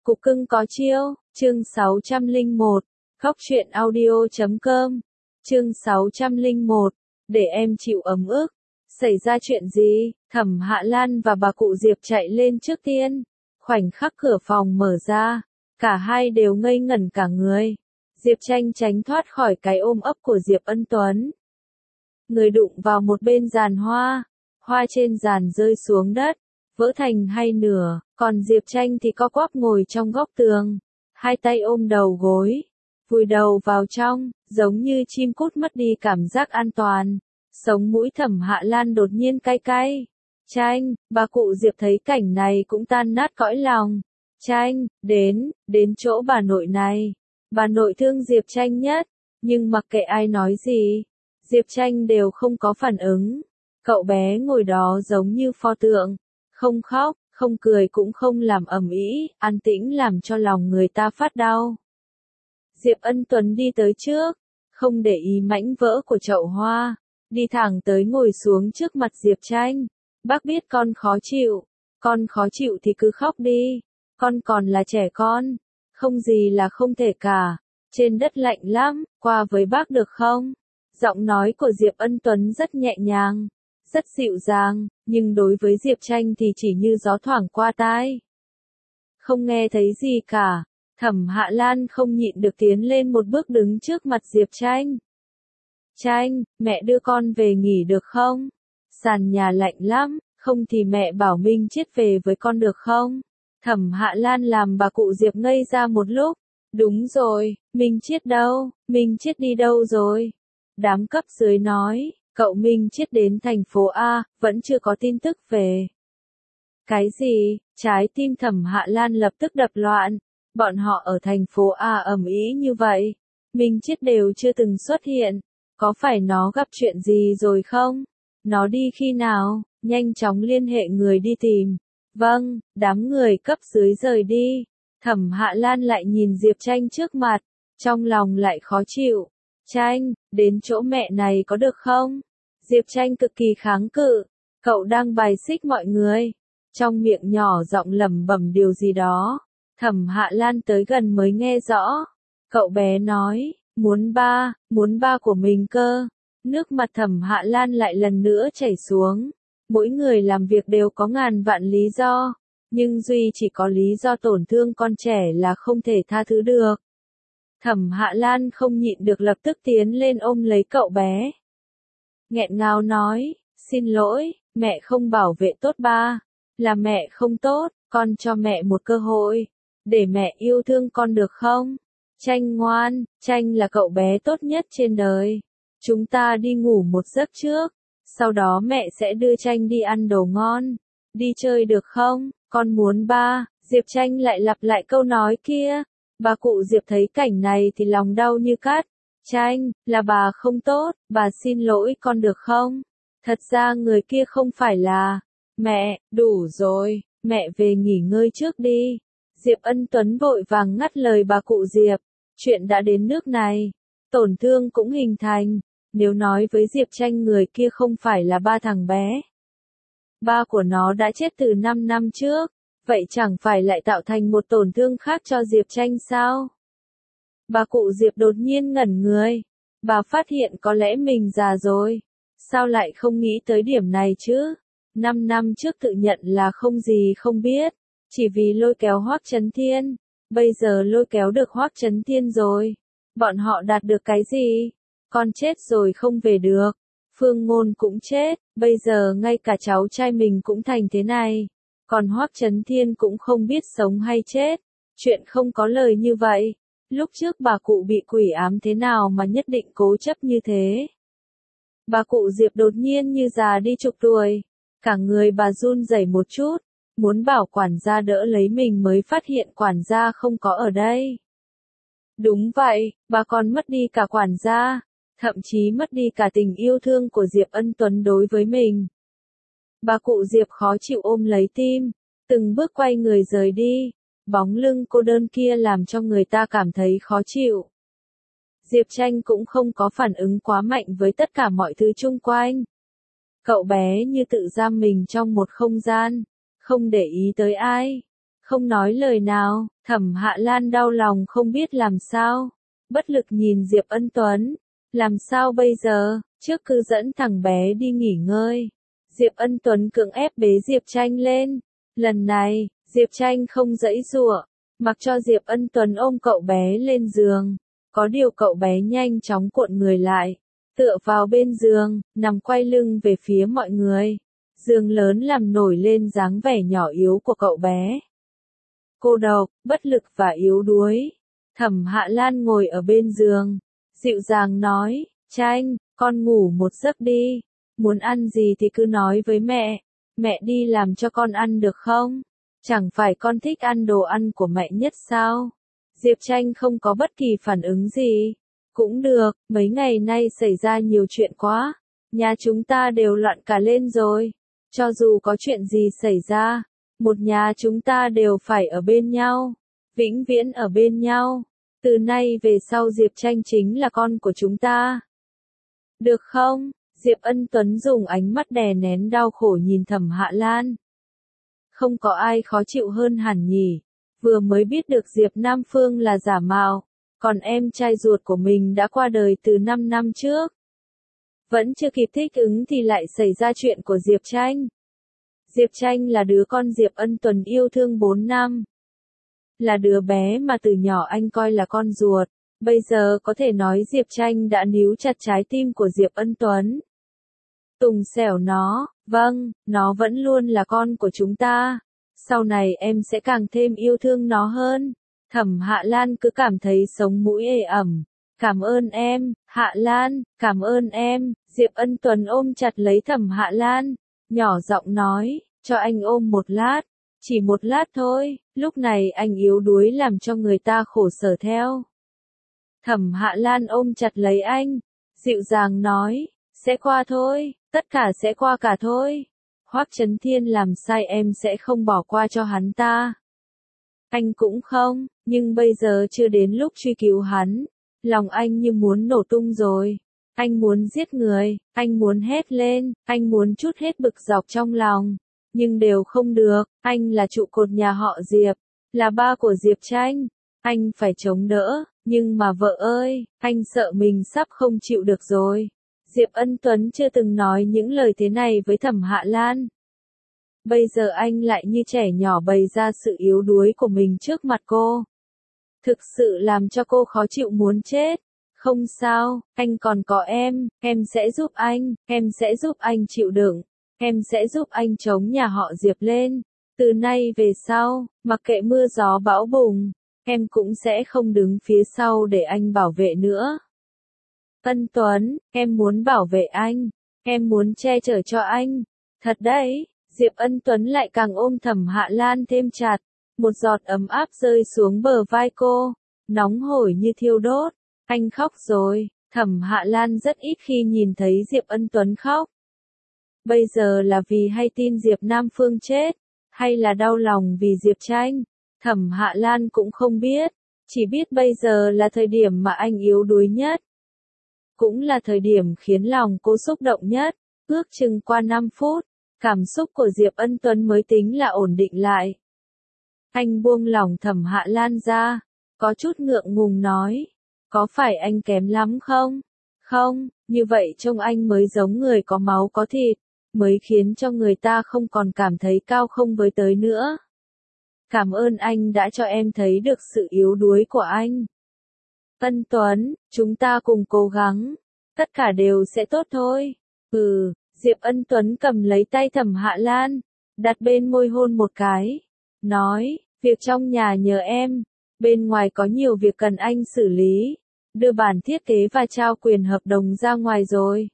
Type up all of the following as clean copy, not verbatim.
Cục cưng có chiêu, chương 601, khóc chuyện audio.com, chương 601, để em chịu ấm ức. Xảy ra chuyện gì? Thẩm Hạ Lan và bà cụ Diệp chạy lên trước tiên. Khoảnh khắc cửa phòng mở ra, cả hai đều ngây ngẩn cả người. Diệp Tranh tránh thoát khỏi cái ôm ấp của Diệp Ân Tuấn. Người đụng vào một bên giàn hoa, hoa trên giàn rơi xuống đất, vỡ thành hai nửa, còn Diệp Tranh thì co quắp ngồi trong góc tường, hai tay ôm đầu gối, vùi đầu vào trong, giống như chim cút mất đi cảm giác an toàn. Sống mũi Thẩm Hạ Lan đột nhiên cay cay. Tranh, bà cụ Diệp thấy cảnh này cũng tan nát cõi lòng. Tranh, đến chỗ bà nội này. Bà nội thương Diệp Tranh nhất, nhưng mặc kệ ai nói gì, Diệp Tranh đều không có phản ứng. Cậu bé ngồi đó giống như pho tượng, không khóc, không cười cũng không làm ầm ĩ, an tĩnh làm cho lòng người ta phát đau. Diệp Ân Tuấn đi tới trước, không để ý mảnh vỡ của chậu hoa, đi thẳng tới ngồi xuống trước mặt Diệp Tranh. Bác biết con khó chịu thì cứ khóc đi, con còn là trẻ con, không gì là không thể cả, trên đất lạnh lắm, qua với bác được không? Giọng nói của Diệp Ân Tuấn rất nhẹ nhàng, rất dịu dàng, nhưng đối với Diệp Tranh thì chỉ như gió thoảng qua tai. Không nghe thấy gì cả, Thẩm Hạ Lan không nhịn được tiến lên một bước đứng trước mặt Diệp Tranh. Tranh, mẹ đưa con về nghỉ được không? Sàn nhà lạnh lắm, không thì mẹ bảo Minh Chiết về với con được không? Thẩm Hạ Lan làm bà cụ Diệp ngây ra một lúc. Đúng rồi, Minh Chiết đâu? Minh Chiết đi đâu rồi? Đám cấp dưới nói, cậu Minh Chiết đến thành phố A, vẫn chưa có tin tức về. Cái gì? Trái tim Thẩm Hạ Lan lập tức đập loạn. Bọn họ ở thành phố A ầm ĩ như vậy. Minh Chiết đều chưa từng xuất hiện. Có phải nó gặp chuyện gì rồi không? Nó đi khi nào? Nhanh chóng liên hệ người đi tìm. Vâng, đám người cấp dưới rời đi. Thẩm Hạ Lan lại nhìn Diệp Tranh trước mặt, trong lòng lại khó chịu. Tranh, đến chỗ mẹ này có được không? Diệp Tranh cực kỳ kháng cự. Cậu đang bài xích mọi người. Trong miệng nhỏ giọng lẩm bẩm điều gì đó. Thẩm Hạ Lan tới gần mới nghe rõ. Cậu bé nói, muốn ba của mình cơ. Nước mặt Thẩm Hạ Lan lại lần nữa chảy xuống. Mỗi người làm việc đều có ngàn vạn lý do, nhưng duy chỉ có lý do tổn thương con trẻ là không thể tha thứ được. Thẩm Hạ Lan không nhịn được lập tức tiến lên ôm lấy cậu bé. Nghẹn ngào nói, xin lỗi, mẹ không bảo vệ tốt ba, là mẹ không tốt, con cho mẹ một cơ hội, để mẹ yêu thương con được không? Tranh ngoan, Tranh là cậu bé tốt nhất trên đời. Chúng ta đi ngủ một giấc trước, sau đó mẹ sẽ đưa Tranh đi ăn đồ ngon, đi chơi được không? Con muốn ba. Diệp Tranh lại lặp lại câu nói kia. Bà cụ Diệp thấy cảnh này thì lòng đau như cắt. Tranh, là bà không tốt, bà xin lỗi con được không? Thật ra người kia không phải là mẹ, đủ rồi, mẹ về nghỉ ngơi trước đi. Diệp Ân Tuấn vội vàng ngắt lời bà cụ Diệp. Chuyện đã đến nước này, tổn thương cũng hình thành. Nếu nói với Diệp Tranh người kia không phải là ba thằng bé, ba của nó đã chết từ 5 năm trước, vậy chẳng phải lại tạo thành một tổn thương khác cho Diệp Tranh sao? Bà cụ Diệp đột nhiên ngẩn người. Bà phát hiện có lẽ mình già rồi. Sao lại không nghĩ tới điểm này chứ? 5 năm trước tự nhận là không gì không biết, chỉ vì lôi kéo Hoắc Chấn Thiên. Bây giờ lôi kéo được Hoắc Chấn Thiên rồi. Bọn họ đạt được cái gì? Con chết rồi không về được. Phương Ngôn cũng chết, bây giờ ngay cả cháu trai mình cũng thành thế này. Còn Hoắc Chấn Thiên cũng không biết sống hay chết. Chuyện không có lời như vậy. Lúc trước bà cụ bị quỷ ám thế nào mà nhất định cố chấp như thế. Bà cụ Diệp đột nhiên như già đi chục tuổi. Cả người bà run rẩy một chút. Muốn bảo quản gia đỡ lấy mình mới phát hiện quản gia không có ở đây. Đúng vậy, bà còn mất đi cả quản gia. Thậm chí mất đi cả tình yêu thương của Diệp Ân Tuấn đối với mình. Bà cụ Diệp khó chịu ôm lấy tim, từng bước quay người rời đi. Bóng lưng cô đơn kia làm cho người ta cảm thấy khó chịu. Diệp Tranh cũng không có phản ứng quá mạnh với tất cả mọi thứ chung quanh. Cậu bé như tự giam mình trong một không gian, không để ý tới ai, không nói lời nào. Thẩm Hạ Lan đau lòng không biết làm sao, bất lực nhìn Diệp Ân Tuấn. Làm sao bây giờ, trước cứ dẫn thằng bé đi nghỉ ngơi. Diệp Ân Tuấn cưỡng ép bế Diệp Tranh lên. Lần này, Diệp Tranh không giãy giụa, mặc cho Diệp Ân Tuấn ôm cậu bé lên giường. Có điều cậu bé nhanh chóng cuộn người lại, tựa vào bên giường, nằm quay lưng về phía mọi người. Giường lớn làm nổi lên dáng vẻ nhỏ yếu của cậu bé. Cô độc, bất lực và yếu đuối. Thẩm Hạ Lan ngồi ở bên giường, dịu dàng nói, Tranh, con ngủ một giấc đi. Muốn ăn gì thì cứ nói với mẹ đi làm cho con ăn được không? Chẳng phải con thích ăn đồ ăn của mẹ nhất sao? Diệp Tranh không có bất kỳ phản ứng gì. Cũng được, mấy ngày nay xảy ra nhiều chuyện quá. Nhà chúng ta đều loạn cả lên rồi. Cho dù có chuyện gì xảy ra, một nhà chúng ta đều phải ở bên nhau. Vĩnh viễn ở bên nhau. Từ nay về sau Diệp Tranh chính là con của chúng ta. Được không? Diệp Ân Tuấn dùng ánh mắt đè nén đau khổ nhìn Thẩm Hạ Lan. Không có ai khó chịu hơn hẳn nhỉ. Vừa mới biết được Diệp Nam Phương là giả mạo, còn em trai ruột của mình đã qua đời từ 5 năm trước. Vẫn chưa kịp thích ứng thì lại xảy ra chuyện của Diệp Tranh. Diệp Tranh là đứa con Diệp Ân Tuấn yêu thương 4 năm. Là đứa bé mà từ nhỏ anh coi là con ruột. Bây giờ có thể nói Diệp Tranh đã níu chặt trái tim của Diệp Ân Tuấn. Tùng xẻo nó, vâng, nó vẫn luôn là con của chúng ta. Sau này em sẽ càng thêm yêu thương nó hơn. Thẩm Hạ Lan cứ cảm thấy sống mũi ê ẩm. Cảm ơn em, Hạ Lan, cảm ơn em. Diệp Ân Tuấn ôm chặt lấy Thẩm Hạ Lan, nhỏ giọng nói, cho anh ôm một lát. Chỉ một lát thôi, lúc này anh yếu đuối làm cho người ta khổ sở theo. Thẩm Hạ Lan ôm chặt lấy anh, dịu dàng nói, sẽ qua thôi, tất cả sẽ qua cả thôi. Hoắc Chấn Thiên làm sai em sẽ không bỏ qua cho hắn ta. Anh cũng không, nhưng bây giờ chưa đến lúc truy cứu hắn. Lòng anh như muốn nổ tung rồi. Anh muốn giết người, anh muốn hét lên, anh muốn trút hết bực dọc trong lòng. Nhưng đều không được, anh là trụ cột nhà họ Diệp, là ba của Diệp Tranh. Anh phải chống đỡ, nhưng mà vợ ơi, anh sợ mình sắp không chịu được rồi. Diệp Ân Tuấn chưa từng nói những lời thế này với Thẩm Hạ Lan. Bây giờ anh lại như trẻ nhỏ bày ra sự yếu đuối của mình trước mặt cô. Thực sự làm cho cô khó chịu muốn chết. Không sao, anh còn có em sẽ giúp anh, em sẽ giúp anh chịu đựng, em sẽ giúp anh chống nhà họ Diệp lên. Từ nay về sau, mặc kệ mưa gió bão bùng, em cũng sẽ không đứng phía sau để anh bảo vệ nữa. Ân Tuấn, em muốn bảo vệ anh, em muốn che chở cho anh. Thật đấy, Diệp Ân Tuấn lại càng ôm Thẩm Hạ Lan thêm chặt, một giọt ấm áp rơi xuống bờ vai cô, nóng hổi như thiêu đốt. Anh khóc rồi, Thẩm Hạ Lan rất ít khi nhìn thấy Diệp Ân Tuấn khóc. Bây giờ là vì hay tin Diệp Nam Phương chết, hay là đau lòng vì Diệp Tranh, Thẩm Hạ Lan cũng không biết, chỉ biết bây giờ là thời điểm mà anh yếu đuối nhất. Cũng là thời điểm khiến lòng cô xúc động nhất, ước chừng qua 5 phút, cảm xúc của Diệp Ân Tuấn mới tính là ổn định lại. Anh buông lỏng Thẩm Hạ Lan ra, có chút ngượng ngùng nói, có phải anh kém lắm không? Không, như vậy trông anh mới giống người có máu có thịt, mới khiến cho người ta không còn cảm thấy cao không với tới nữa. Cảm ơn anh đã cho em thấy được sự yếu đuối của anh. Ân Tuấn, chúng ta cùng cố gắng, tất cả đều sẽ tốt thôi. Diệp Ân Tuấn cầm lấy tay Thẩm Hạ Lan, đặt bên môi hôn một cái, nói, việc trong nhà nhờ em, bên ngoài có nhiều việc cần anh xử lý, đưa bản thiết kế và trao quyền hợp đồng ra ngoài rồi.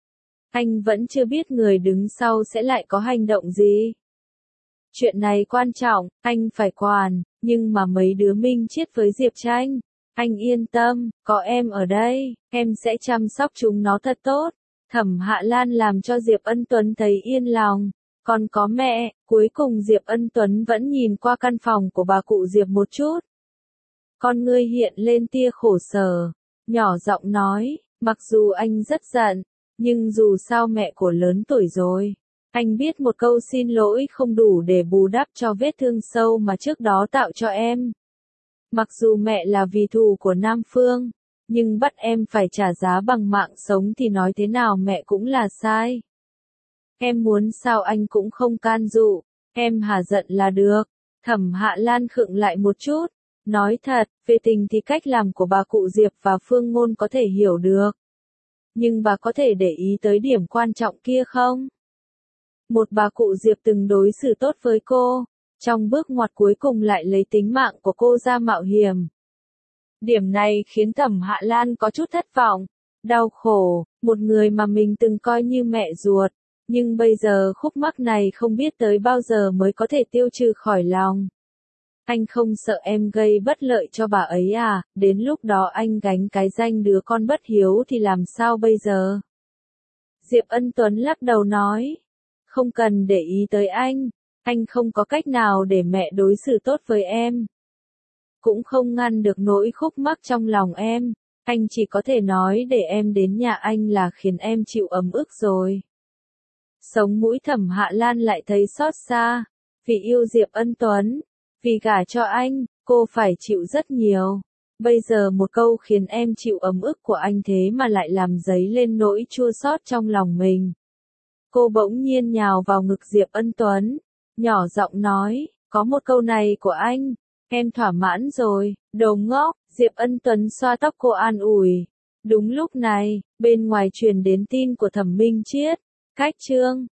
Anh vẫn chưa biết người đứng sau sẽ lại có hành động gì. Chuyện này quan trọng, anh phải quản, nhưng mà mấy đứa minh chết với Diệp Tranh. Anh yên tâm, có em ở đây, em sẽ chăm sóc chúng nó thật tốt. Thẩm Hạ Lan làm cho Diệp Ân Tuấn thấy yên lòng. Còn có mẹ, cuối cùng Diệp Ân Tuấn vẫn nhìn qua căn phòng của bà cụ Diệp một chút. Con ngươi hiện lên tia khổ sở, nhỏ giọng nói, mặc dù anh rất giận, nhưng dù sao mẹ của lớn tuổi rồi, Anh biết một câu xin lỗi không đủ để bù đắp cho vết thương sâu mà trước đó tạo cho em. Mặc dù mẹ là vì thù của Nam Phương, nhưng bắt em phải trả giá bằng mạng sống thì nói thế nào mẹ cũng là sai. Em muốn sao anh cũng không can dụ, em hả giận là được. Thẩm Hạ Lan khựng lại một chút, nói thật, về tình thì cách làm của bà cụ Diệp và Phương Ngôn có thể hiểu được. Nhưng bà có thể để ý tới điểm quan trọng kia không? Một bà cụ Diệp từng đối xử tốt với cô, trong bước ngoặt cuối cùng lại lấy tính mạng của cô ra mạo hiểm. Điểm này khiến Thẩm Hạ Lan có chút thất vọng, đau khổ, một người mà mình từng coi như mẹ ruột, nhưng bây giờ khúc mắc này không biết tới bao giờ mới có thể tiêu trừ khỏi lòng. Anh không sợ em gây bất lợi cho bà ấy à, đến lúc đó anh gánh cái danh đứa con bất hiếu thì làm sao bây giờ? Diệp Ân Tuấn lắc đầu nói, không cần để ý tới anh không có cách nào để mẹ đối xử tốt với em. Cũng không ngăn được nỗi khúc mắc trong lòng em, anh chỉ có thể nói để em đến nhà anh là khiến em chịu ấm ức rồi. Sống mũi Thẩm Hạ Lan lại thấy xót xa, vì yêu Diệp Ân Tuấn, vì gả cho anh, cô phải chịu rất nhiều. Bây giờ một câu khiến em chịu ấm ức của anh thế mà lại làm dấy lên nỗi chua xót trong lòng mình. Cô bỗng nhiên nhào vào ngực Diệp Ân Tuấn, nhỏ giọng nói, có một câu này của anh, em thỏa mãn rồi, đồ ngốc. Diệp Ân Tuấn xoa tóc cô an ủi. Đúng lúc này, bên ngoài truyền đến tin của Thẩm Minh Chiết, cách chương